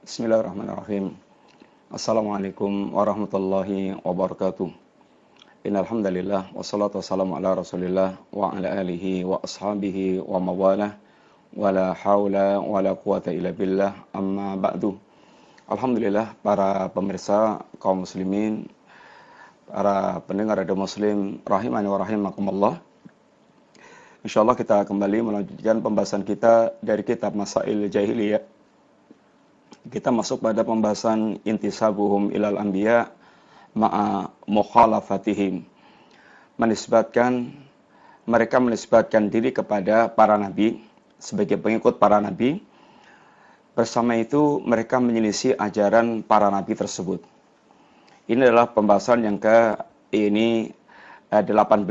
Bismillahirrahmanirrahim. Assalamualaikum warahmatullahi wabarakatuh. Innal hamdalillah wassalatu wassalamu ala Rasulillah wa ala alihi wa ashabihi wa mawalah wala haula wala quwata illa billah amma ba'du. Alhamdulillah para pemirsa kaum muslimin, para pendengar radio muslim rahimani wa rahimakumullah. Insyaallah kita kembali melanjutkan pembahasan kita dari kitab Masail Jahiliyah. Kita masuk pada pembahasan intisabuhum ilal anbiya ma'a mukhalafatihim. Mereka menisbatkan diri kepada para nabi sebagai pengikut para nabi. Bersama itu mereka menyelisih ajaran para nabi tersebut. Ini adalah pembahasan yang ke-18.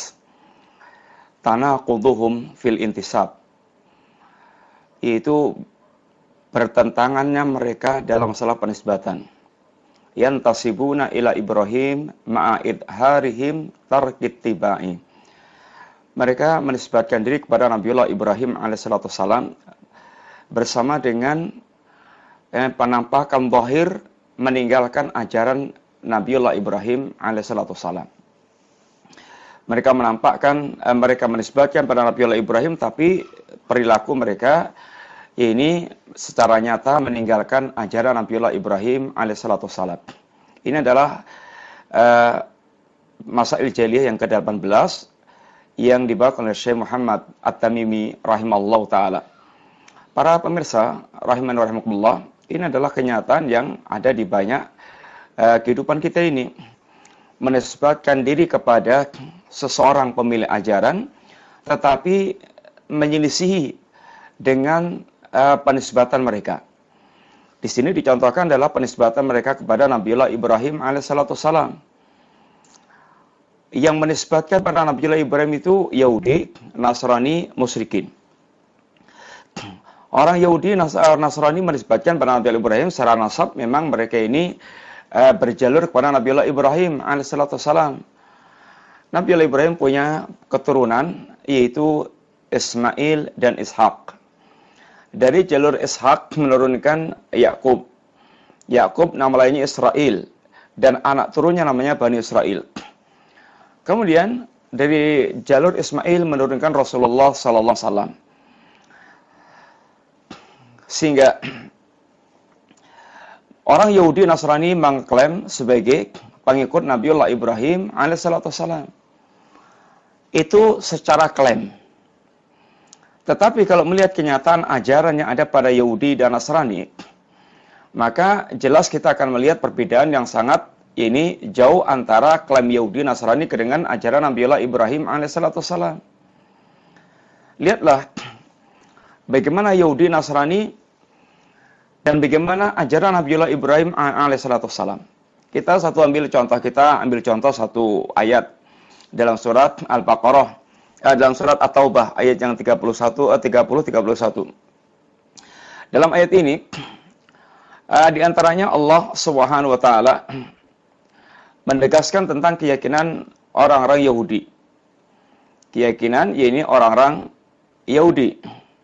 Tanaquduhum fil intisab. Yaitu bertentangannya mereka dalam masalah penisbatan. Yantasibuna ila Ibrahim ma'a idharihim tarkit tibai. Mereka menisbatkan diri kepada Nabiullah Ibrahim alaihissalam bersama dengan penampakan zahir meninggalkan ajaran Nabiullah Ibrahim alaihissalam. Mereka menisbatkan pada Nabiullah Ibrahim, tapi perilaku mereka ini secara nyata meninggalkan ajaran Nabiullah Ibrahim alaihissalam. Ini adalah Masail Jahiliyah yang ke-18 yang dibawakan oleh Syekh Muhammad At-Tamimi rahimallahu taala. Para pemirsa rahiman wa rahimakumullah, ini adalah kenyataan yang ada di banyak kehidupan kita ini. Menisbatkan diri kepada seseorang pemilik ajaran, tetapi menyelisihi dengan penisbatan mereka. Di sini dicontohkan adalah penisbatan mereka kepada Nabiullah Ibrahim alaihissalam. Yang menisbatkan pada Nabiullah Ibrahim itu Yahudi, Nasrani, musyrikin. Orang Yahudi, Nasrani menisbatkan pada Nabiullah Ibrahim secara nasab, memang mereka ini berjalur kepada Nabiullah Ibrahim alaihissalam. Nabiullah Ibrahim punya keturunan yaitu Ismail dan Ishak. Dari jalur Ishak menurunkan Yakub. Yakub nama lainnya Israel dan anak turunnya namanya Bani Israel. Kemudian dari jalur Ismail menurunkan Rasulullah sallallahu alaihi wasallam. Sehingga orang Yahudi Nasrani mengklaim sebagai pengikut Nabiullah Ibrahim alaihissalam. Itu secara klaim. Tetapi kalau melihat kenyataan ajaran yang ada pada Yahudi dan Nasrani, maka jelas kita akan melihat perbedaan yang sangat jauh antara klaim Yahudi Nasrani dengan ajaran Nabiullah Ibrahim alaihissalam. Lihatlah bagaimana Yahudi Nasrani dan bagaimana ajaran Nabiullah Ibrahim alaihissalam. Kita ambil contoh satu ayat dalam surat Al-Baqarah. Dalam surat At-Taubah ayat yang 30-31. Dalam ayat ini di antaranya Allah Subhanahu wa taala menegaskan tentang keyakinan orang-orang Yahudi. Keyakinan orang-orang Yahudi.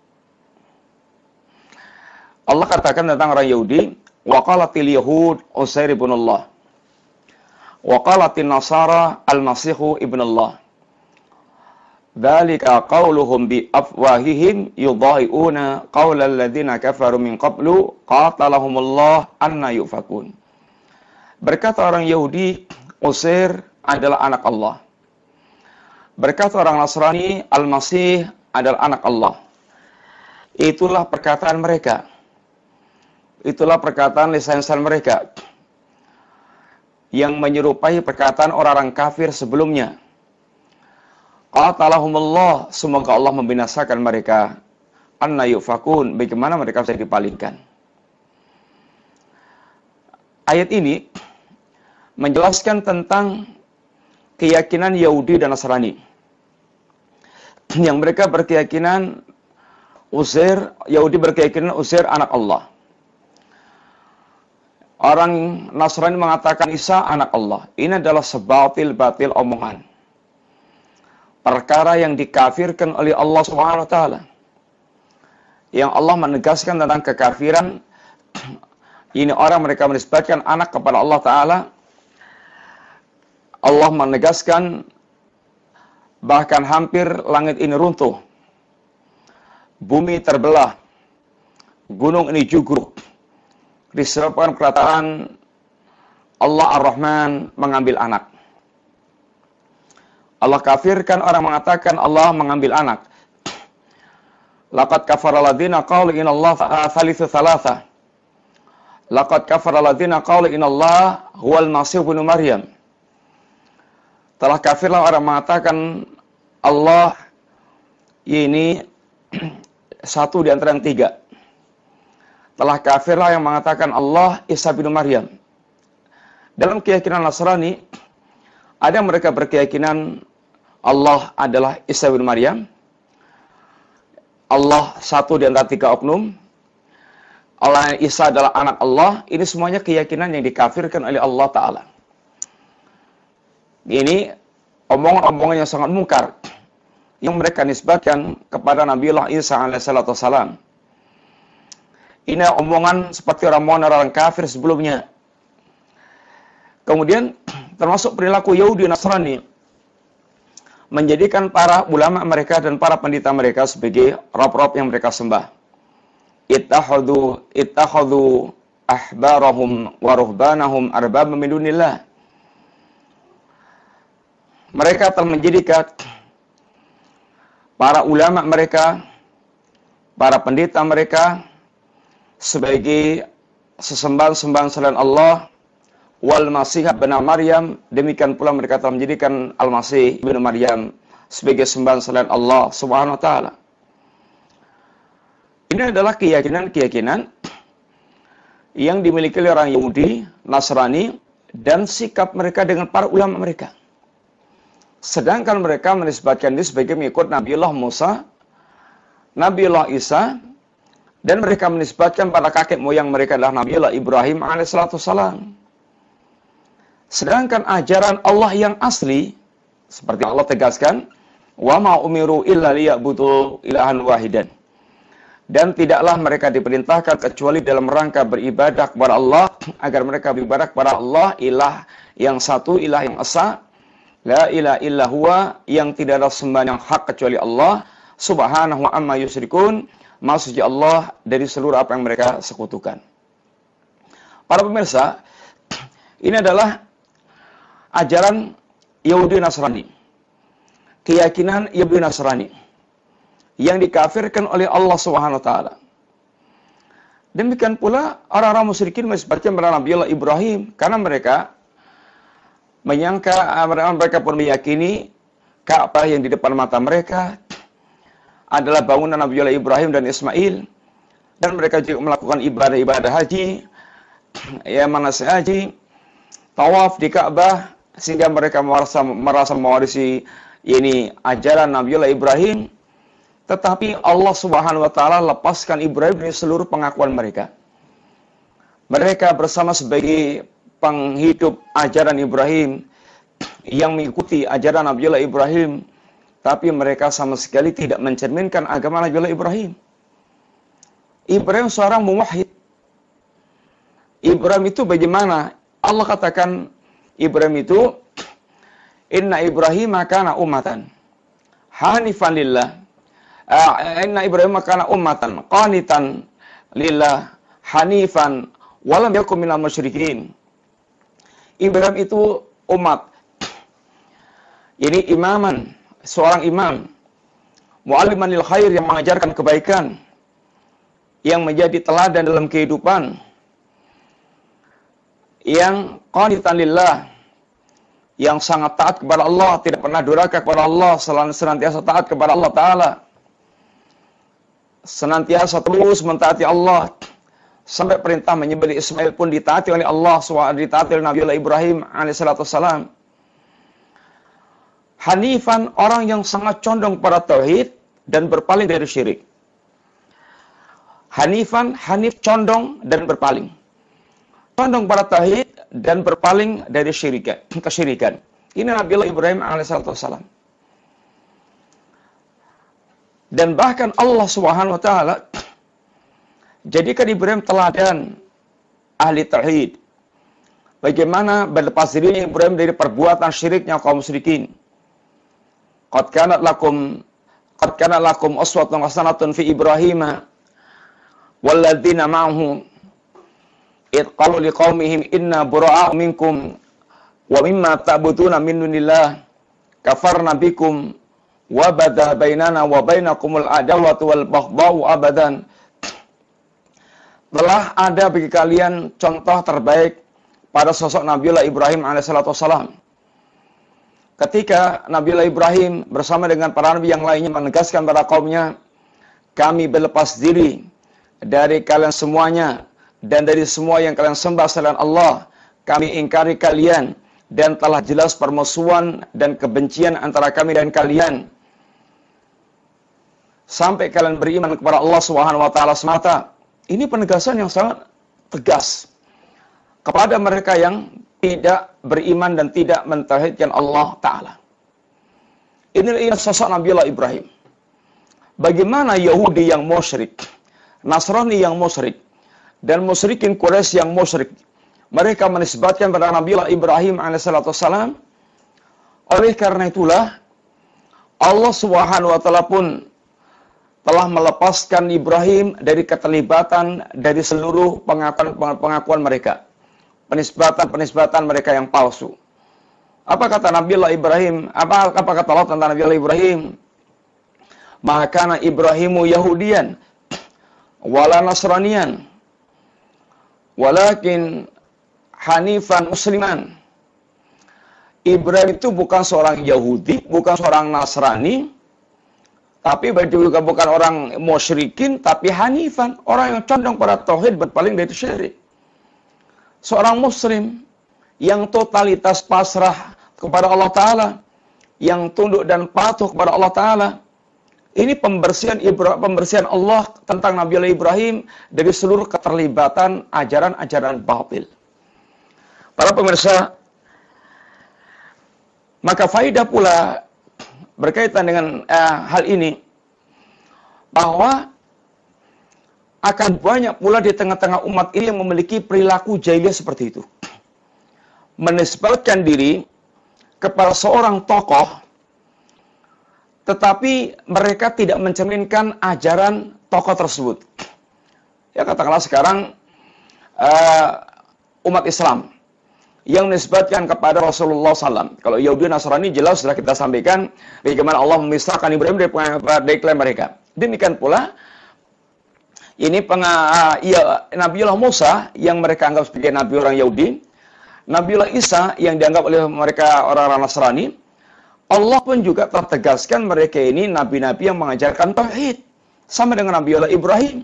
Allah katakan tentang orang Yahudi, wa qalatil yahud Uzair ibn Allah. Wa qalatin nasara al-Masihu ibn Allah. Dzalika qauluhum bi afwahihim yudha'iuna qaulal ladzina kafaru min qablu qatalahumullah anna yufakun. Berkata orang Yahudi, Uzair adalah anak Allah. Berkata orang Nasrani, Al-Masih adalah anak Allah. Itulah perkataan mereka. Itulah perkataan lisan mereka yang menyerupai perkataan orang-orang kafir sebelumnya. Qatalahumullah, semoga Allah membinasakan mereka. Anna yufakun, bagaimana mereka bisa dipalingkan. Ayat ini menjelaskan tentang keyakinan Yahudi dan Nasrani. Yang mereka berkeyakinan Yahudi berkeyakinan Uzair anak Allah. Orang Nasrani mengatakan Isa anak Allah. Ini adalah sebatil-batil omongan. Perkara yang dikafirkan oleh Allah Subhanahu wa taala. Yang Allah menegaskan tentang kekafiran Ini orang mereka menisbatkan anak kepada Allah Ta'ala. Allah menegaskan bahkan hampir langit ini runtuh, bumi terbelah, gunung ini jugruk, disebabkan perkataan Allah Ar-Rahman mengambil anak. Allah kafirkan orang mengatakan Allah mengambil anak. Laqad kafara alladziina qalu innallaha thalithu thalatha. Laqad kafara alladziina qalu innallaha huwal masih ibnu Maryam. Telah kafirlah orang mengatakan Allah ini satu di antara yang tiga. Telah kafirlah yang mengatakan Allah Isa bin Maryam. Dalam keyakinan Nasrani, ada mereka berkeyakinan Allah adalah Isa bin Maryam. Allah satu di antara tiga oknum. Allah Isa adalah anak Allah. Ini semuanya keyakinan yang dikafirkan oleh Allah Ta'ala. Ini omongan-omongan yang sangat mungkar yang mereka nisbatkan kepada Nabiullah Isa alaihissalam. Ini omongan seperti orang kafir sebelumnya. Kemudian termasuk perilaku Yahudi Nasrani menjadikan para ulama mereka dan para pendeta mereka sebagai rob-rob yang mereka sembah. Ittakhadhu ahbarahum wa ruhbanahum arbaba min dunillah. Mereka telah menjadikan para ulama mereka, para pendeta mereka sebagai sesembahan-sembahan selain Allah, wal Masih bin Maryam, demikian pula mereka telah menjadikan Al-Masih bin Maryam sebagai sembahan selain Allah Subhanahu wa taala. Ini adalah keyakinan-keyakinan yang dimiliki oleh orang Yahudi, Nasrani, dan sikap mereka dengan para ulama mereka. Sedangkan mereka menisbatkan diri sebagai mengikut Nabiullah Musa, Nabiullah Isa, dan mereka menisbatkan pada kakek moyang mereka adalah Nabiullah Ibrahim alaihissalam. Sedangkan ajaran Allah yang asli, seperti Allah tegaskan, wa ma umiru illa liya'budu ilahan wahidan. Dan tidaklah mereka diperintahkan kecuali dalam rangka beribadah kepada Allah, agar mereka beribadah kepada Allah, ilah yang satu, ilah yang esa, la ilaha illa huwa, yang tidak ada sembahan yang hak kecuali Allah, subhanahu amma yusyrikun, maha suci Allah dari seluruh apa yang mereka sekutukan. Para pemirsa, ini adalah ajaran Yahudi Nasrani, keyakinan Yahudi Nasrani yang dikafirkan oleh Allah Subhanahu wa taala. Demikian pula orang-orang musyrikin menisbatkan kepada Nabiullah Ibrahim, karena mereka menyangka, mereka pun meyakini Ka'bah yang di depan mata mereka adalah bangunan Nabiullah Ibrahim dan Ismail, dan mereka juga melakukan ibadah-ibadah haji, ya manasik haji, tawaf di Ka'bah, sehingga mereka merasa mewarisi ini ajaran Nabiullah Ibrahim. Tetapi Allah Subhanahu wa taala lepaskan Ibrahim dari seluruh pengakuan mereka. Mereka bersama sebagai penghidup ajaran Ibrahim yang mengikuti ajaran Nabiullah Ibrahim, tapi mereka sama sekali tidak mencerminkan agama Nabiullah Ibrahim. Ibrahim seorang muwahhid. Ibrahim itu bagaimana? Allah katakan Ibrahim itu, inna Ibrahim kana ummatan hanifan lillah. Inna Ibrahim kana ummatan qanitan lillah hanifan walam yakun minal musyrikin. Ibrahim itu umat. Ini imaman, seorang imam. Mu'alliman lil khair, yang mengajarkan kebaikan, yang menjadi teladan dalam kehidupan, yang qanitan lillah, yang sangat taat kepada Allah, tidak pernah durhaka kepada Allah, senantiasa taat kepada Allah Ta'ala, senantiasa terus mentaati Allah, sampai perintah menyembelih Ismail pun ditaati oleh Allah, ditaati oleh Nabiullah Ibrahim alaihissalam. Hanifan, orang yang sangat condong pada tauhid dan berpaling dari syirik. Hanifan, hanif condong dan berpaling. Condong pada tauhid dan berpaling dari kesyirikan. Ini Nabiullah Ibrahim alaihissalam. Dan bahkan Allah Subhanahu wa taala jadikan Ibrahim teladan ahli tauhid. Bagaimana berlepas dirinya Ibrahim dari perbuatan syiriknya kaum musyrikin. Qad kana lakum uswatun hasanatun fi Ibrahim walladzina ma'ahu id qalu liqaumihim inna bura'a'u minkum wa mimma ta'buduna min dunillah kafarna bikum wa bada bainana wa bainakumul adawatu wal baghdha'u abadan. Telah ada bagi kalian contoh terbaik pada sosok Nabiullah Ibrahim alaihissalam. Ketika Nabiullah Ibrahim bersama dengan para nabi yang lainnya menegaskan pada kaumnya, kami berlepas diri dari kalian semuanya dan dari semua yang kalian sembah selain Allah. Kami ingkari kalian dan telah jelas permusuhan dan kebencian antara kami dan kalian sampai kalian beriman kepada Allah Subhanahu wa taala semata. Ini penegasan yang sangat tegas kepada mereka yang tidak beriman dan tidak mentauhidkan Allah Ta'ala. Inilah sosok Nabiullah Ibrahim. Bagaimana Yahudi yang musyrik, Nasrani yang musyrik, dan musyrikin Quraisy yang musyrik, mereka menisbatkan pada Nabiullah Ibrahim alaihissalam. Oleh karena itulah, Allah Subhanahu wa Ta'ala pun telah melepaskan Ibrahim dari keterlibatan dari seluruh pengakuan mereka. Penisbatan mereka yang palsu. Apa kata Nabiullah Ibrahim? Apa kata Allah tentang Nabiullah Ibrahim? Maka Ibrahimu Yahudian wala Nasranian walakin hanifan musliman. Ibrahim itu bukan seorang Yahudi, bukan seorang Nasrani, tapi juga bukan orang musyrikin, tapi hanifan, orang yang condong pada tauhid, berpaling dari syirik. Seorang muslim yang totalitas pasrah kepada Allah Ta'ala, yang tunduk dan patuh kepada Allah Ta'ala. Ini pembersihan Allah tentang Nabiullah Ibrahim dari seluruh keterlibatan ajaran-ajaran batil. Para pemirsa, maka faidah pula berkaitan dengan hal ini, bahwa akan banyak pula di tengah-tengah umat ini yang memiliki perilaku jahiliyah seperti itu. Menisbatkan diri kepada seorang tokoh, tetapi mereka tidak mencerminkan ajaran tokoh tersebut. Ya katakanlah sekarang umat Islam yang menisbatkan kepada Rasulullah SAW. Kalau Yahudi Nasrani jelas sudah kita sampaikan bagaimana Allah memisahkan Ibrahim dari klaim mereka. Demikian pula ini Nabiullah Musa yang mereka anggap sebagai nabi orang Yahudi, Nabiullah Isa yang dianggap oleh mereka orang-orang Nasrani. Allah pun juga telah tegaskan mereka ini nabi-nabi yang mengajarkan tauhid, sama dengan Nabiullah Ibrahim.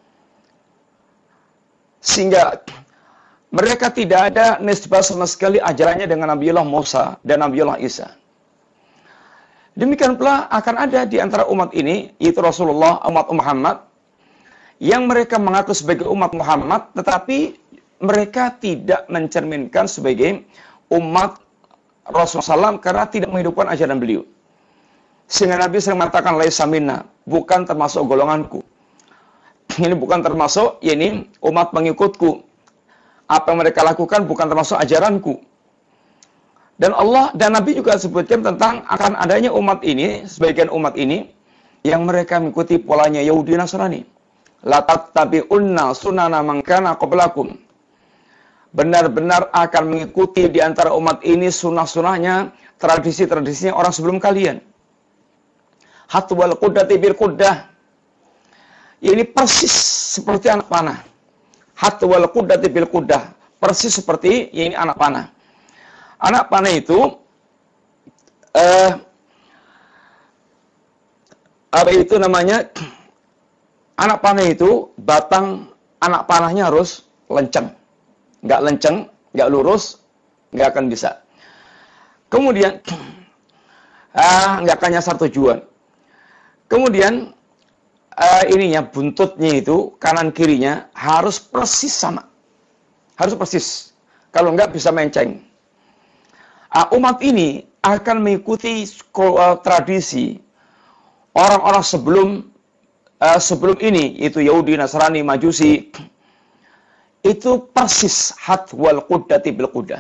Sehingga mereka tidak ada nisbah sama sekali ajarannya dengan Nabiullah Musa dan Nabiullah Isa. Demikian pula akan ada di antara umat ini, yaitu Rasulullah, umat Muhammad, yang mereka mengaku sebagai umat Muhammad, tetapi mereka tidak mencerminkan sebagai umat Rasulullah SAW karena tidak menghidupkan ajaran beliau. Sehingga Nabi sering mengatakan, laisa minna, bukan termasuk golonganku. Ini bukan termasuk, ini umat pengikutku. Apa yang mereka lakukan bukan termasuk ajaranku. Dan Allah dan Nabi juga sebutkan tentang akan adanya umat ini, sebagian umat ini, yang mereka mengikuti polanya Yahudi Nasrani. La tattabi'unna sunana man kana qablakum. Benar-benar akan mengikuti di antara umat ini sunah-sunahnya, tradisi-tradisinya orang sebelum kalian. Hatwal quddati bil quddah. Ini persis seperti anak panah. Hatwal quddati bil quddah. Persis seperti ini anak panah. Anak panah itu apa itu namanya? Anak panah itu, batang anak panahnya harus lenceng. Nggak lenceng, nggak lurus, nggak akan bisa. Kemudian, nggak akan nyasar tujuan. Kemudian, buntutnya itu, kanan kirinya, harus persis sama. Harus persis. Kalau nggak bisa menceng. Umat ini akan mengikuti tradisi orang-orang sebelum ini, yaitu Yahudi, Nasrani, Majusi. itu persis hadwal qudati bil qudah.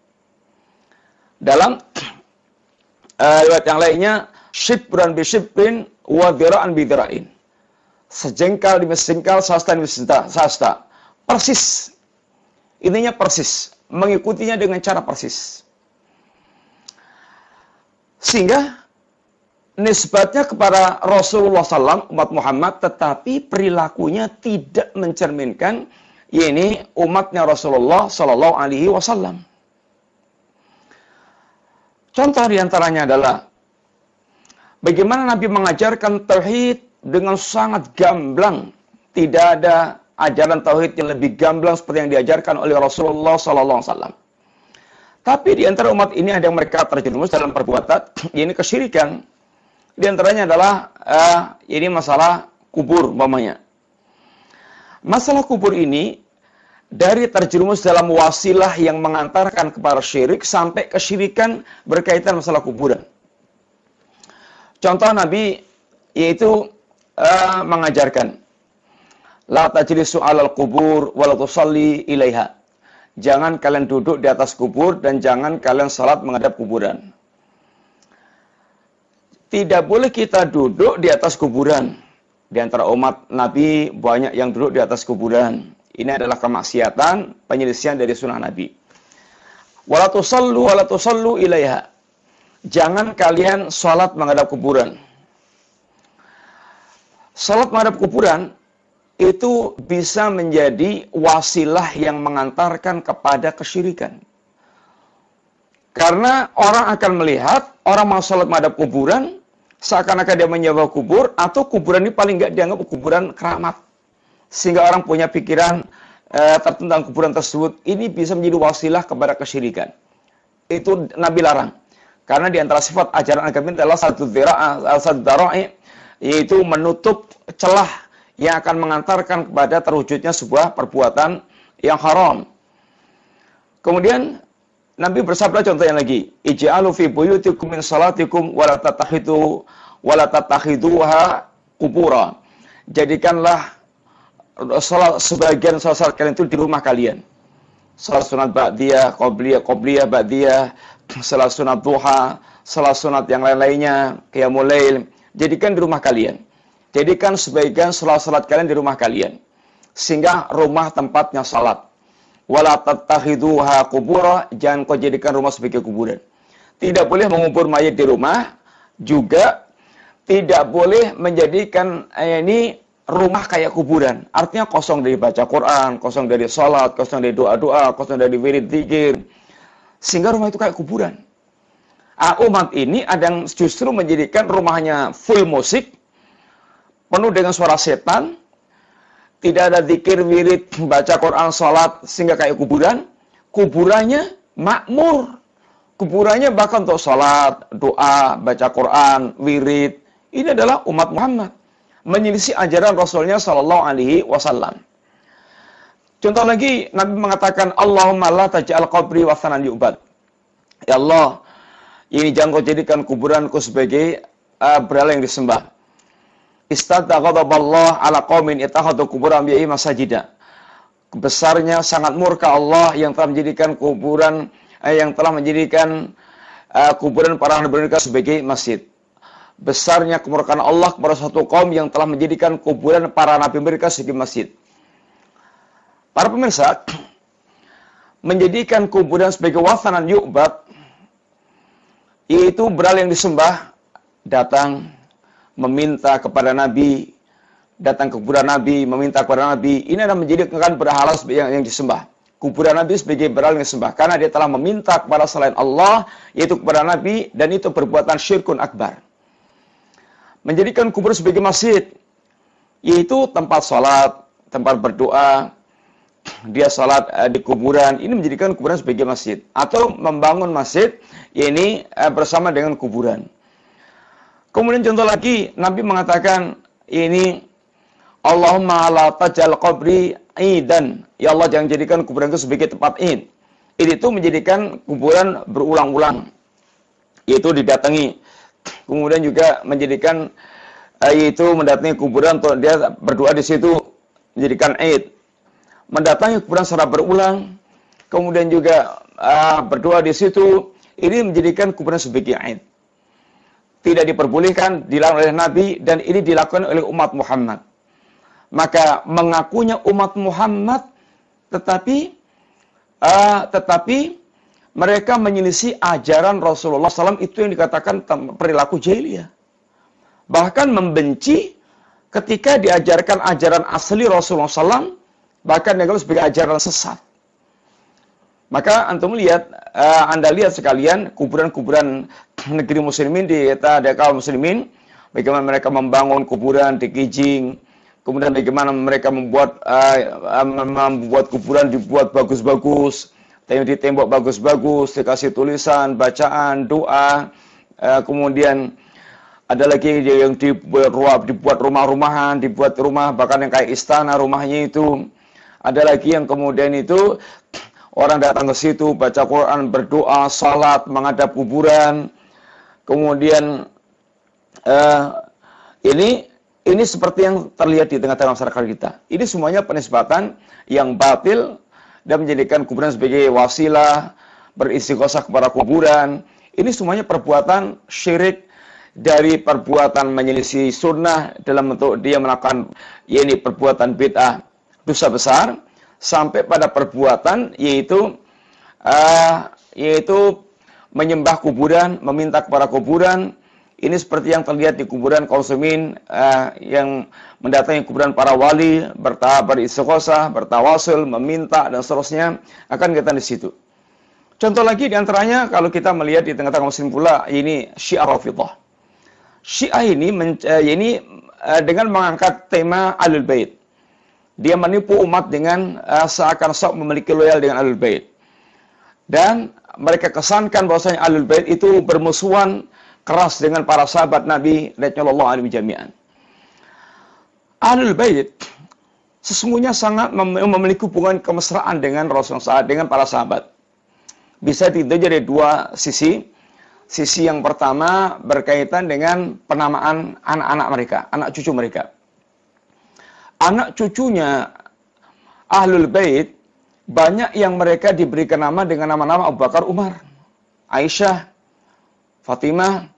Dalam riwayat yang lainnya, shibran bi shibrin wa dhira'an bi dhira'in. Sejengkal demi sejengkal, sasta demi sasta. Persis. Intinya persis. Mengikutinya dengan cara persis. Sehingga nisbatnya kepada Rasulullah SAW, umat Muhammad, tetapi perilakunya tidak mencerminkan ini umatnya Rasulullah SAW. Contoh diantaranya adalah bagaimana Nabi mengajarkan tauhid dengan sangat gamblang. Tidak ada ajaran tauhid yang lebih gamblang seperti yang diajarkan oleh Rasulullah SAW. Tapi di antara umat ini ada yang mereka terjerumus dalam perbuatan, ini kesyirikan. Di antaranya adalah ini masalah kubur, umpamanya. Masalah kubur ini dari terjerumus dalam wasilah yang mengantarkan kepada syirik sampai kesyirikan berkaitan masalah kuburan. Contoh Nabi yaitu mengajarkan la tajlisu 'alal qubur wa la tusalli ilaiha. Jangan kalian duduk di atas kubur dan jangan kalian salat menghadap kuburan. Tidak boleh kita duduk di atas kuburan. Di antara umat Nabi banyak yang duduk di atas kuburan. Ini adalah kemaksiatan, penyelisihan dari sunnah Nabi. Wala tusallu ilaiha. Jangan kalian salat menghadap kuburan. Salat menghadap kuburan itu bisa menjadi wasilah yang mengantarkan kepada kesyirikan. Karena orang akan melihat orang mau salat menghadap kuburan, seakan-akan dia menyembah kubur, atau kuburan ini paling nggak dianggap kuburan keramat. Sehingga orang punya pikiran tentang kuburan tersebut, ini bisa menjadi wasilah kepada kesyirikan. Itu Nabi larang. Karena di antara sifat ajaran agama adalah satu dzara'i, yaitu menutup celah yang akan mengantarkan kepada terwujudnya sebuah perbuatan yang haram. Kemudian Nabi bersabda contohnya lagi, ij'alu fi buyutikum min salatikum wa la tattakhiduha qubura. Jadikanlah sebagian salat kalian itu di rumah kalian. Salat sunat ba'diyah, qobliyah ba'diyah, salat sunat duha, salat sunat yang lain-lainnya, qiyamul lail, jadikan di rumah kalian. Jadikan sebagian salat kalian di rumah kalian. Sehingga rumah tempatnya salat. Wala tattakhiduha qubura, jangan kau jadikan rumah sebagai kuburan. Tidak boleh mengubur mayat di rumah, juga tidak boleh menjadikan ini rumah kayak kuburan. Artinya kosong dari baca Quran, kosong dari salat, kosong dari doa-doa, kosong dari wirid zikir. Sehingga rumah itu kayak kuburan. Umat ini ada yang justru menjadikan rumahnya full musik, penuh dengan suara setan, tidak ada zikir, wirid, baca Quran, salat, sehingga kayak kuburan. Kuburannya makmur. Kuburannya bahkan untuk salat, doa, baca Quran, wirid. Ini adalah umat Muhammad. Menyelisih ajaran Rasulnya Sallallahu Alaihi Wasallam. Contoh lagi, Nabi mengatakan, Allahumma la taj'al qabri wathanan yu'bad. Ya Allah, ini jangan kau jadikan kuburanku sebagai berhala yang disembah. Istadda ghadaballah ala qaumin ittakhadhu qubur anbiya'i masajida. Besarnya sangat murka Allah yang telah menjadikan kuburan kuburan para nabi mereka sebagai masjid. Besarnya kemurkaan Allah kepada suatu kaum yang telah menjadikan kuburan para nabi mereka sebagai masjid. Para pemirsa, menjadikan kuburan sebagai wathanan yu'bad, yaitu berhala yang disembah, datang meminta kepada Nabi, datang ke kuburan Nabi, meminta kepada Nabi, ini adalah menjadikan berhala yang disembah. Kuburan Nabi sebagai berhala yang disembah, karena dia telah meminta kepada selain Allah, yaitu kepada Nabi, dan itu perbuatan syirkun akbar. Menjadikan kubur sebagai masjid, yaitu tempat sholat, tempat berdoa, dia sholat di kuburan, ini menjadikan kuburan sebagai masjid. Atau membangun masjid, ini bersama dengan kuburan. Kemudian contoh lagi, Nabi mengatakan ini, Allahumma la taj'al qabri idan. Ya Allah, jangan jadikan kuburan itu sebagai tempat id. Id itu menjadikan kuburan berulang-ulang, yaitu didatangi. Kemudian juga menjadikan yaitu mendatangi kuburan untuk dia berdoa di situ, menjadikan id. mendatangi kuburan secara berulang, kemudian juga berdoa di situ, ini menjadikan kuburan sebagai aid. Tidak diperbolehkan, dilarang oleh Nabi, dan ini dilakukan oleh umat Muhammad. Maka mengakunya umat Muhammad, tetapi mereka menyelisih ajaran Rasulullah SAW, itu yang dikatakan perilaku jahiliyah. Bahkan membenci ketika diajarkan ajaran asli Rasulullah SAW, bahkan dianggap sebagai ajaran sesat. Maka antum lihat, Anda lihat sekalian kuburan-kuburan negeri muslimin di kaum muslimin, bagaimana mereka membangun kuburan di Kijing, kemudian bagaimana mereka membuat kuburan dibuat bagus-bagus, di tembok bagus-bagus, dikasih tulisan, bacaan, doa, kemudian ada lagi yang dibuat rumah-rumahan, dibuat rumah bahkan yang kayak istana rumahnya itu. Ada lagi yang kemudian itu orang datang ke situ, baca Quran, berdoa, salat, menghadap kuburan. Kemudian ini seperti yang terlihat di tengah-tengah masyarakat kita. Ini semuanya penisbatan yang batil dan menjadikan kuburan sebagai wasilah, beristighosah kepada kuburan. Ini semuanya perbuatan syirik dari perbuatan menyelisih sunnah dalam bentuk dia melakukan perbuatan bid'ah, dosa besar, sampai pada perbuatan yaitu menyembah kuburan, meminta kepada kuburan. Ini seperti yang terlihat di kuburan kaum muslimin yang mendatangi kuburan para wali, beristighosah, bertawasul, meminta dan seterusnya, akan kita di situ. Contoh lagi diantaranya kalau kita melihat di tengah-tengah muslim pula, ini Syiah Rafidhah. Syiah ini dengan mengangkat tema Ahlul Bait. Dia menipu umat dengan seakan-akan memiliki loyal dengan Ahlul Bait. Dan mereka kesankan bahwasanya Ahlul Bait itu bermusuhan keras dengan para sahabat Nabi radhiyallahu anhum jami'an. Ahlul Bait sesungguhnya sangat memiliki hubungan kemesraan dengan Rasulullah, dengan para sahabat. Bisa ditinjau dari dua sisi. Sisi yang pertama berkaitan dengan penamaan anak-anak mereka, anak cucu mereka. Anak cucunya Ahlul Bait, banyak yang mereka diberikan nama dengan nama-nama Abu Bakar, Umar, Aisyah, Fatimah.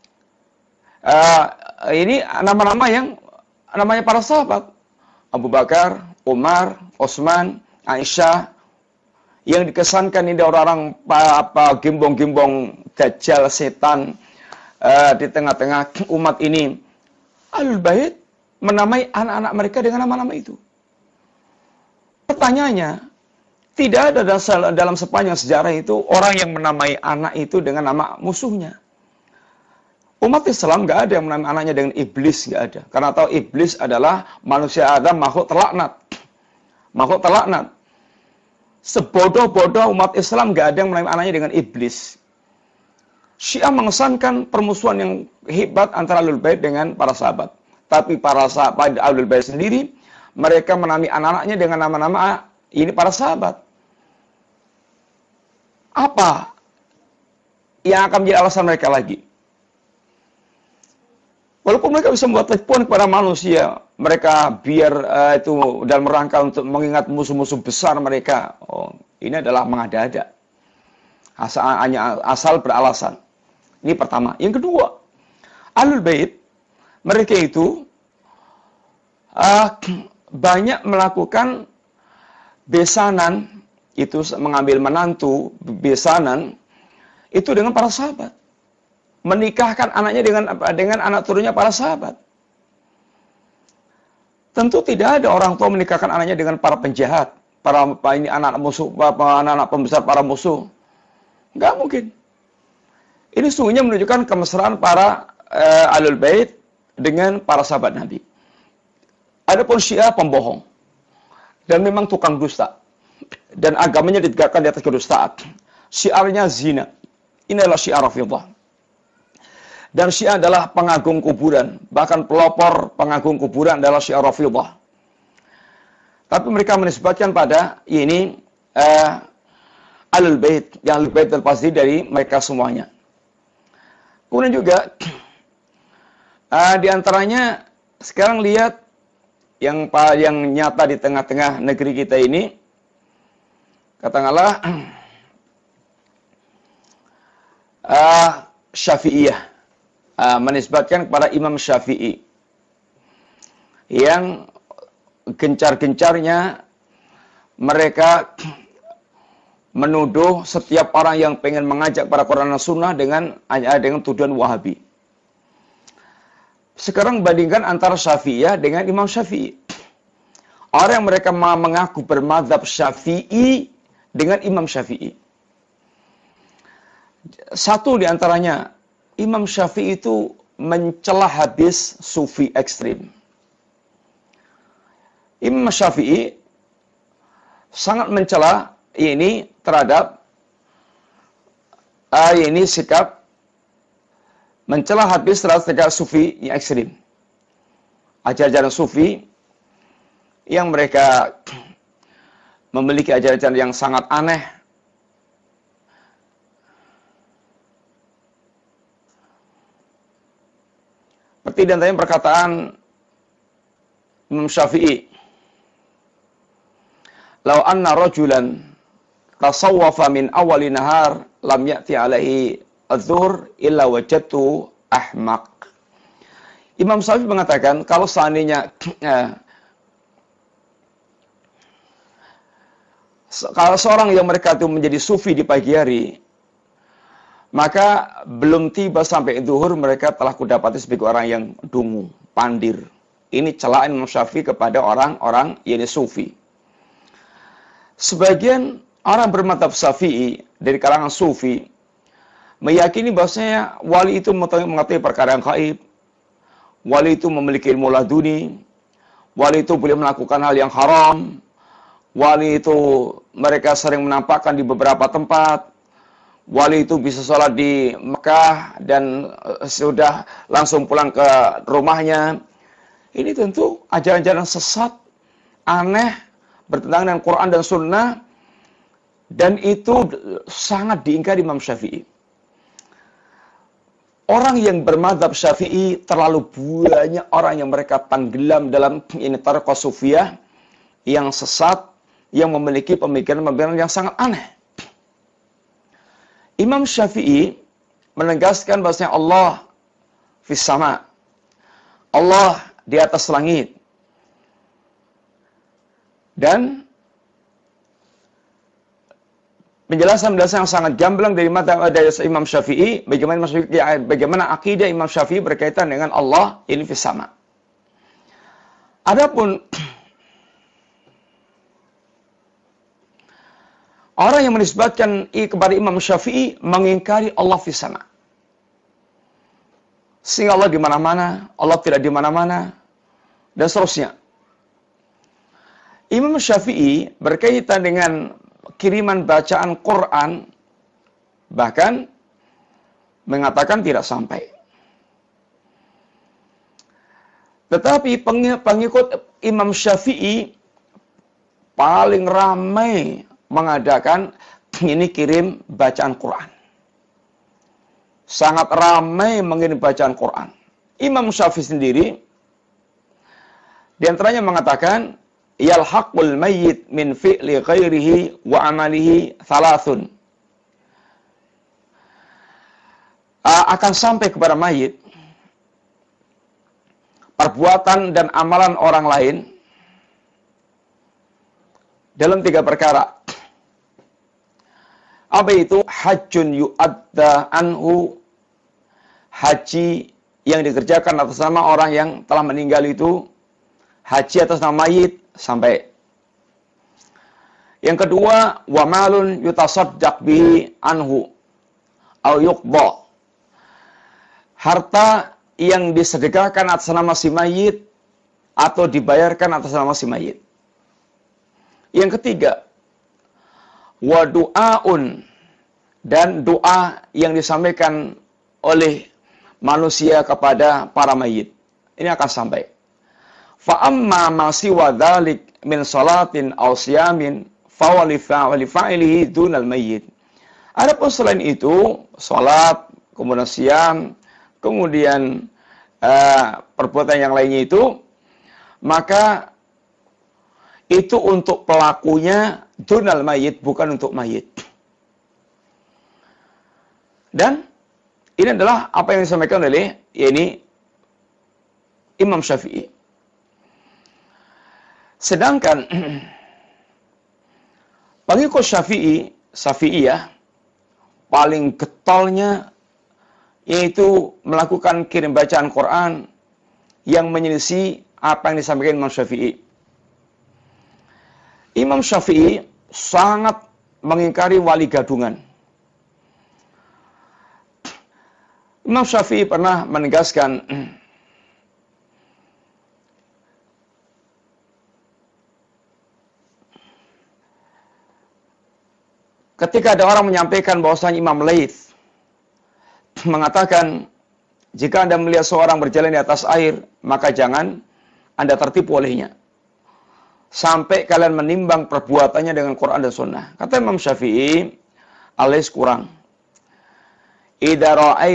Ini nama-nama yang namanya para sahabat. Abu Bakar, Umar, Utsman, Aisyah. Yang dikesankan ini orang-orang gembong-gembong dajjal setan di tengah-tengah umat ini. Ahlul Bait menamai anak-anak mereka dengan nama-nama itu. Pertanyaannya, tidak ada dalam sepanjang sejarah itu orang yang menamai anak itu dengan nama musuhnya. Umat Islam nggak ada yang menamai anaknya dengan iblis, nggak ada. Karena tahu iblis adalah manusia Adam, makhluk terlaknat. Makhluk terlaknat. Sebodoh-bodoh umat Islam nggak ada yang menamai anaknya dengan iblis. Syiah mengesankan permusuhan yang hebat antara Ahlul Bait dengan para sahabat. Tapi para sahabat Ahlul Bait sendiri, mereka menamai anak-anaknya dengan nama-nama ini para sahabat. Apa yang akan menjadi alasan mereka lagi? Walaupun mereka bisa membuat tipuan kepada manusia, mereka biar itu dalam rangka untuk mengingat musuh-musuh besar mereka. Oh, ini adalah mengada-ada. Asal beralasan. Ini pertama. Yang kedua, Ahlul Bait, mereka itu banyak melakukan besanan, itu mengambil menantu, besanan, itu dengan para sahabat. Menikahkan anaknya dengan anak turunnya para sahabat. Tentu tidak ada orang tua menikahkan anaknya dengan para penjahat, ini anak musuh, anak-anak pembesar para musuh. Enggak mungkin. Ini sungguhnya menunjukkan kemesraan para Ahlul Bait dengan para sahabat Nabi. Adapun Syiah pembohong dan memang tukang dusta dan agamanya ditegakkan di atas kedustaan. Syiarnya zina. Ini adalah Syiah Rafidhah. Dan Syiah adalah pengagung kuburan. Bahkan pelopor pengagung kuburan adalah Syiah Rafidhah. Tapi mereka menisbatkan pada ini Ahlul Bait. Yang Ahlul Bait terlepas dari mereka semuanya. Kemudian juga di antaranya sekarang lihat yang nyata di tengah-tengah negeri kita ini, katakanlah Syafi'iyah, menisbatkan kepada Imam Syafi'i yang gencar-gencarnya mereka menuduh setiap orang yang pengen mengajak para Quran dan Sunnah dengan tuduhan Wahabi. Sekarang bandingkan antara Syafi'iyah dengan Imam Syafi'i. Orang yang mereka mengaku bermadzhab Syafi'i dengan Imam Syafi'i. Satu di antaranya, Imam Syafi'i itu mencela hadis sufi ekstrim. Imam Syafi'i sangat mencela ini terhadap ini sikap mencela hadis terhadap sufi yang ekstrim. Ajaran-ajaran sufi yang mereka memiliki ajaran yang sangat aneh. Seperti dan tanya perkataan Imam Syafi'i, "Lau anna rajulan tasawwafa min awali nahar lam ya'ti alaihi adzuhur illa wajadtu ahmaq." Imam Syafi'i mengatakan, kalau seandainya kalau seorang yang mereka itu menjadi sufi di pagi hari, maka belum tiba sampai zuhur mereka telah kudapati sebagai orang yang dungu, pandir. Ini celaan Imam Syafi'i kepada orang-orang yang sufi. Sebagian orang bermadzhab Syafi'i dari kalangan sufi meyakini bahwasanya wali itu mengetahui perkara yang gaib, wali itu memiliki ilmu laduni, wali itu boleh melakukan hal yang haram, wali itu mereka sering menampakkan di beberapa tempat, wali itu bisa sholat di Mekah dan sudah langsung pulang ke rumahnya. Ini tentu ajaran-ajaran sesat, aneh, bertentangan dengan Quran dan Sunnah, dan itu sangat diingkari Imam Syafi'i. Orang yang bermadzhab Syafi'i terlalu banyak orang yang mereka tenggelam dalam ini tariqah sufiyah yang sesat, yang memiliki pemikiran-pemikiran yang sangat aneh. Imam Syafi'i menegaskan bahwasanya Allah fis sama, Allah di atas langit. Dan penjelasan-penjelasan yang sangat gamblang dari Imam Syafi'i, bagaimana akidah Imam Syafi'i berkaitan dengan Allah ini fis sama. Adapun orang yang menisbatkan kepada Imam Syafi'i mengingkari Allah fis sama. Sehingga Allah di mana-mana, Allah tidak di mana-mana, dan seterusnya. Imam Syafi'i berkaitan dengan kiriman bacaan Quran, bahkan mengatakan tidak sampai. Tetapi pengikut Imam Syafi'i paling ramai mengadakan ini kirim bacaan Quran. Sangat ramai mengirim bacaan Quran. Imam Syafi'i sendiri di antaranya mengatakan, yalhaqul mayyit min fi'li ghairihi wa amalihi thalathun. Akan sampai kepada mayit perbuatan dan amalan orang lain dalam 3 perkara. Apa itu? Hajjun yu'adda anhu, haji yang dikerjakan atas nama orang yang telah meninggal itu, haji atas nama mayit sampai. Yang kedua, wa malun yutasaddaq bihi anhu au yuqda, harta yang disedekahkan atas nama si mayit atau dibayarkan atas nama si mayit. Yang ketiga, wa du'aun, dan doa yang disampaikan oleh manusia kepada para mayit. Ini akan sampai. Fa amma ma siwa dzalik min salatin aw siyamin fa wali fa'ilihi dunal mayyit. Adapun selain itu, salat, kemudian siam, kemudian perbuatan yang lainnya itu, maka itu untuk pelakunya dunal mayit, bukan untuk mayit. Dan ini adalah apa yang disampaikan oleh Imam Syafi'i. Sedangkan pengikut Syafi'iyah paling getolnya yaitu melakukan kirim bacaan Quran yang menyelisih apa yang disampaikan Imam Syafi'i. Imam Syafi'i sangat mengingkari wali gadungan. Imam Syafi'i pernah menegaskan, ketika ada orang menyampaikan bahwasanya Imam Laits mengatakan, jika Anda melihat seorang berjalan di atas air, maka jangan Anda tertipu olehnya sampai kalian menimbang perbuatannya dengan Quran dan Sunnah. Kata Imam Syafi'i, alias kurang. Idza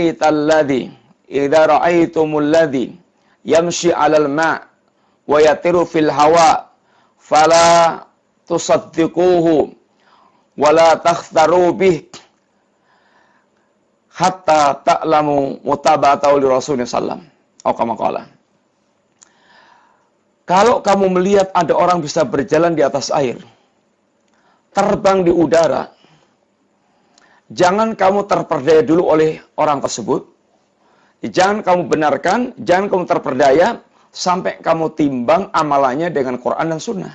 ra'aitumul ladzi yamshi 'alal ma' wa yatiru fil hawa fala tusaddiquhu wa la takhtaru bih hatta ta'lamu mutaba'atahu li Rasulullah sallallahu alaihi wasallam. Kalau kamu melihat ada orang bisa berjalan di atas air, terbang di udara, jangan kamu terperdaya dulu oleh orang tersebut. Jangan kamu benarkan, jangan kamu terperdaya sampai kamu timbang amalannya dengan Quran dan Sunnah.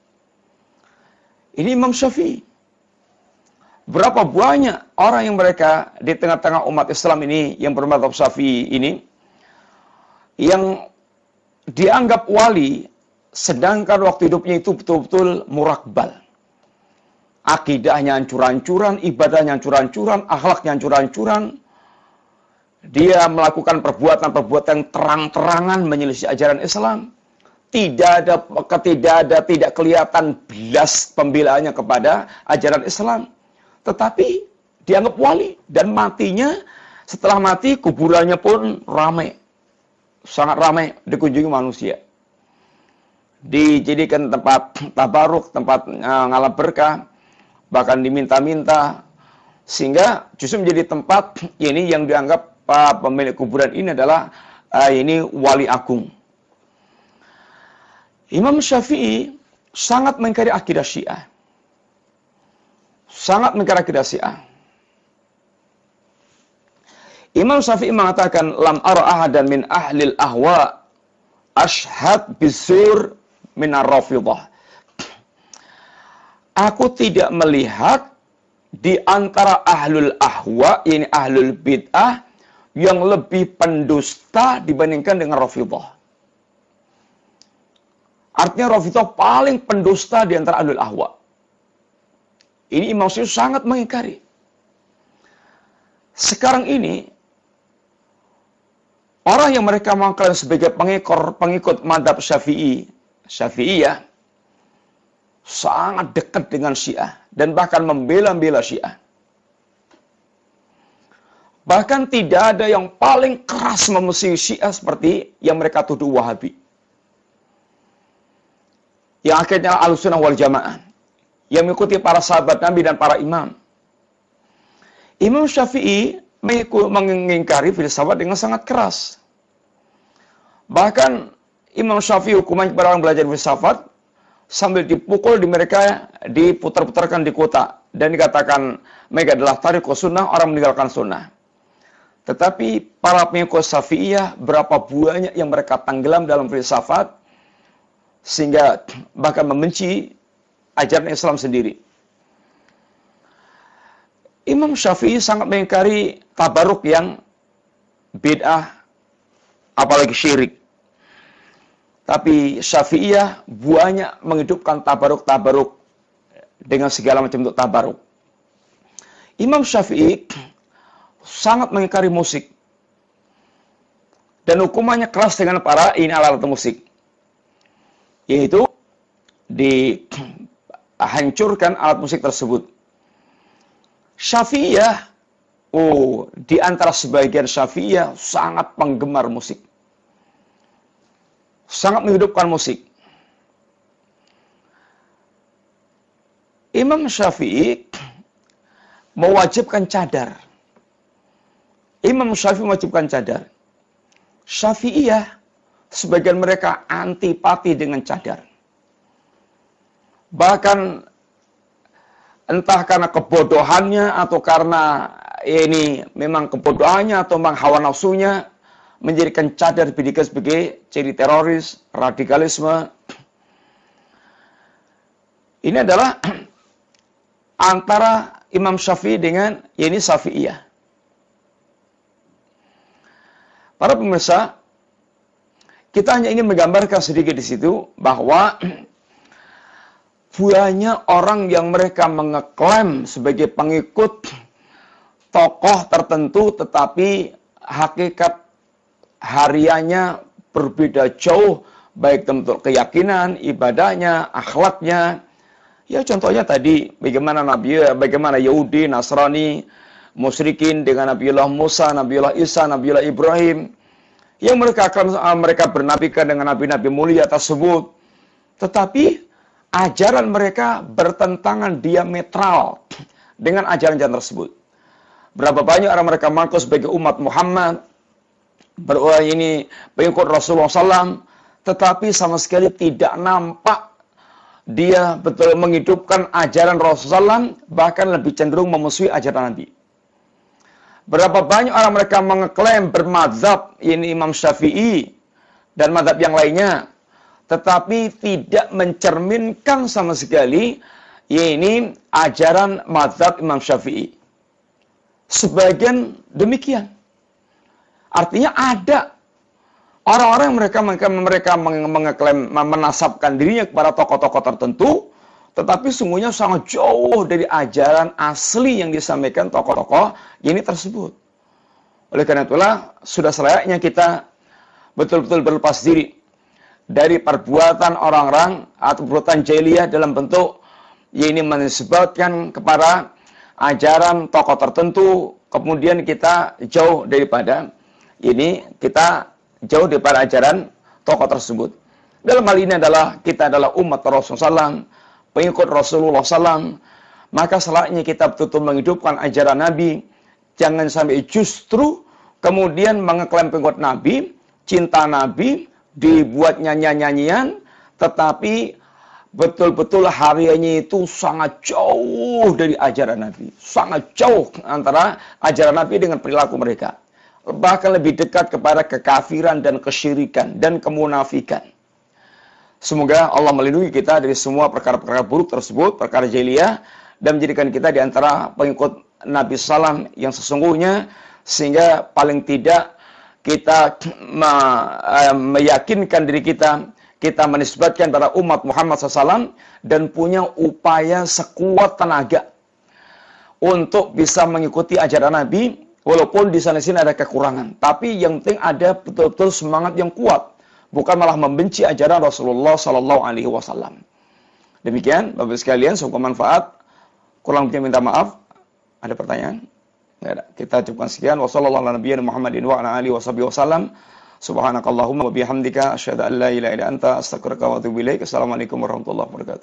Ini Imam Syafi'i. Berapa banyak orang yang mereka di tengah-tengah umat Islam ini yang bermadzhab Syafi'i ini yang dianggap wali, sedangkan waktu hidupnya itu betul-betul murakbal. Akidahnya hancur-hancuran, ibadahnya hancur-hancuran, akhlaknya hancur-hancuran. Dia melakukan perbuatan-perbuatan yang terang-terangan menyelisih ajaran Islam. Tidak kelihatan belas pembelaannya kepada ajaran Islam. Tetapi dianggap wali. Dan matinya, setelah mati, kuburannya pun ramai. Sangat ramai dikunjungi manusia. Dijadikan tempat tabaruk, tempat ngalap berkah, bahkan diminta-minta, sehingga justru menjadi tempat ini yang dianggap pemilik kuburan ini adalah ini wali agung. Imam Syafi'i sangat mengingkari akidah Syiah. Sangat mengingkari akidah Syiah. Imam Syafi'i mengatakan, lam ara ahadan min ahlil ahwa ashhad bisur minar Rafidhah. Aku tidak melihat di antara ahlul ahwa, ini ahlul bid'ah, yang lebih pendusta dibandingkan dengan Rafidhah. Artinya Rafidhah paling pendusta di antara ahlul ahwa. Ini Imam Syafi'i sangat mengingkari. Sekarang ini, orang yang mereka mengklaim sebagai pengikut madhab Syafi'iyah, sangat dekat dengan Syiah dan bahkan membela-bela Syiah. Bahkan tidak ada yang paling keras memusuhi Syiah seperti yang mereka tuduh Wahabi. Yang akhirnya Ahlussunnah wal Jamaah, yang mengikuti para sahabat Nabi dan para imam. Imam Syafi'i mengingkari filsafat dengan sangat keras. Bahkan Imam Syafi'i hukuman kepada orang belajar filsafat sambil dipukul di mereka, diputar-putarkan di kota, dan dikatakan mereka adalah tariqus sunnah, orang meninggalkan sunnah. Tetapi para pengikut Syafi'iyah berapa banyak yang mereka tenggelam dalam filsafat sehingga bahkan membenci ajaran Islam sendiri. Imam Syafi'i sangat mengingkari tabaruk yang bid'ah, apalagi syirik. Tapi Syafi'iyah banyak menghidupkan tabaruk-tabaruk dengan segala macam bentuk tabaruk. Imam Syafi'i sangat mengingkari musik. Dan hukumannya keras dengan para alat musik. Yaitu dihancurkan alat musik tersebut. Syafi'iyah, di antara sebagian Syafi'iyah sangat penggemar musik. sangat menghidupkan musik. Imam Syafi'i mewajibkan cadar. Imam Syafi'i mewajibkan cadar. Syafi'iyah, sebagian mereka antipati dengan cadar. Bahkan entah karena kebodohannya atau karena ini memang kebodohannya atau memang hawa nafsunya, menjadikan cadar dijadikan sebagai ciri teroris, radikalisme. Ini adalah antara Imam Syafi'i dengan Syafi'iyah. Para pemirsa, kita hanya ingin menggambarkan sedikit di situ bahwa banyak orang yang mereka mengeklaim sebagai pengikut tokoh tertentu, tetapi hakikat hariannya berbeda jauh, baik bentuk keyakinan, ibadahnya, akhlaknya. Ya contohnya tadi, bagaimana Yahudi, Nasrani, musyrikin dengan Nabiullah Musa, Nabiullah Isa, Nabiullah Ibrahim, yang mereka bernabikan dengan nabi-nabi mulia tersebut. Tetapi ajaran mereka bertentangan diametral dengan ajaran-ajaran tersebut. Berapa banyak orang mereka mengaku sebagai umat Muhammad, pengikut Rasulullah SAW, tetapi sama sekali tidak nampak dia betul menghidupkan ajaran Rasulullah SAW, bahkan lebih cenderung memusuhi ajaran Nabi. Berapa banyak orang mereka mengeklaim bermadzhab, ini Imam Syafi'i dan mazhab yang lainnya, tetapi tidak mencerminkan sama sekali ini ajaran mazhab Imam Syafi'i. Sebagian demikian. Artinya ada orang-orang yang mereka mengeklaim, menasabkan dirinya kepada tokoh-tokoh tertentu, tetapi sungguhnya sangat jauh dari ajaran asli yang disampaikan tokoh-tokoh ini tersebut. Oleh karena itulah, sudah selayaknya kita betul-betul berlepas diri dari perbuatan orang-orang atau perbuatan jahiliyah dalam bentuk menisbatkan kepada ajaran tokoh tertentu, kemudian kita jauh daripada ajaran tokoh tersebut. Dalam hal ini kita adalah umat Rasulullah SAW, pengikut Rasulullah SAW, maka selayaknya kita betul-betul menghidupkan ajaran Nabi. Jangan sampai justru kemudian mengeklaim pengikut Nabi, cinta Nabi, dibuat nyanyian-nyanyian, tetapi betul-betul hariannya itu sangat jauh dari ajaran Nabi. Sangat jauh antara ajaran Nabi dengan perilaku mereka. Bahkan lebih dekat kepada kekafiran dan kesyirikan dan kemunafikan. Semoga Allah melindungi kita dari semua perkara-perkara buruk tersebut, perkara jahiliyah, dan menjadikan kita di antara pengikut Nabi SAW yang sesungguhnya, sehingga paling tidak kita meyakinkan diri kita menisbatkan pada umat Muhammad SAW, dan punya upaya sekuat tenaga untuk bisa mengikuti ajaran Nabi, walaupun di sana-sini ada kekurangan. Tapi yang penting ada betul-betul semangat yang kuat, bukan malah membenci ajaran Rasulullah SAW. Demikian, Bapak sekalian, semoga manfaat. Kurang lebihnya minta maaf. Ada pertanyaan? Tidak ada. Kita cukupkan sekian. Wassalamualaikum warahmatullahi wabarakatuh. Subhanakallahumma wa bihamdika asyhadu an la ilaha illa anta astaghfiruka wa atubu ilaik. Assalamualaikum warahmatullahi wabarakatuh.